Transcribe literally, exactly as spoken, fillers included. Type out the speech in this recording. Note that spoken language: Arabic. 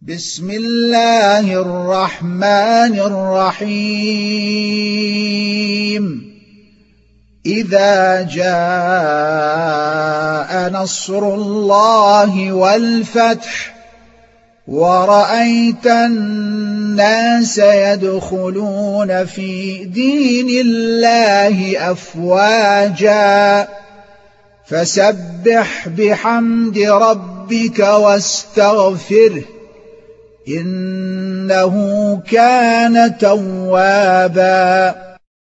بسم الله الرحمن الرحيم إذا جاء نصر الله والفتح ورأيت الناس يدخلون في دين الله أفواجا فسبح بحمد ربك واستغفره إنه كان توابا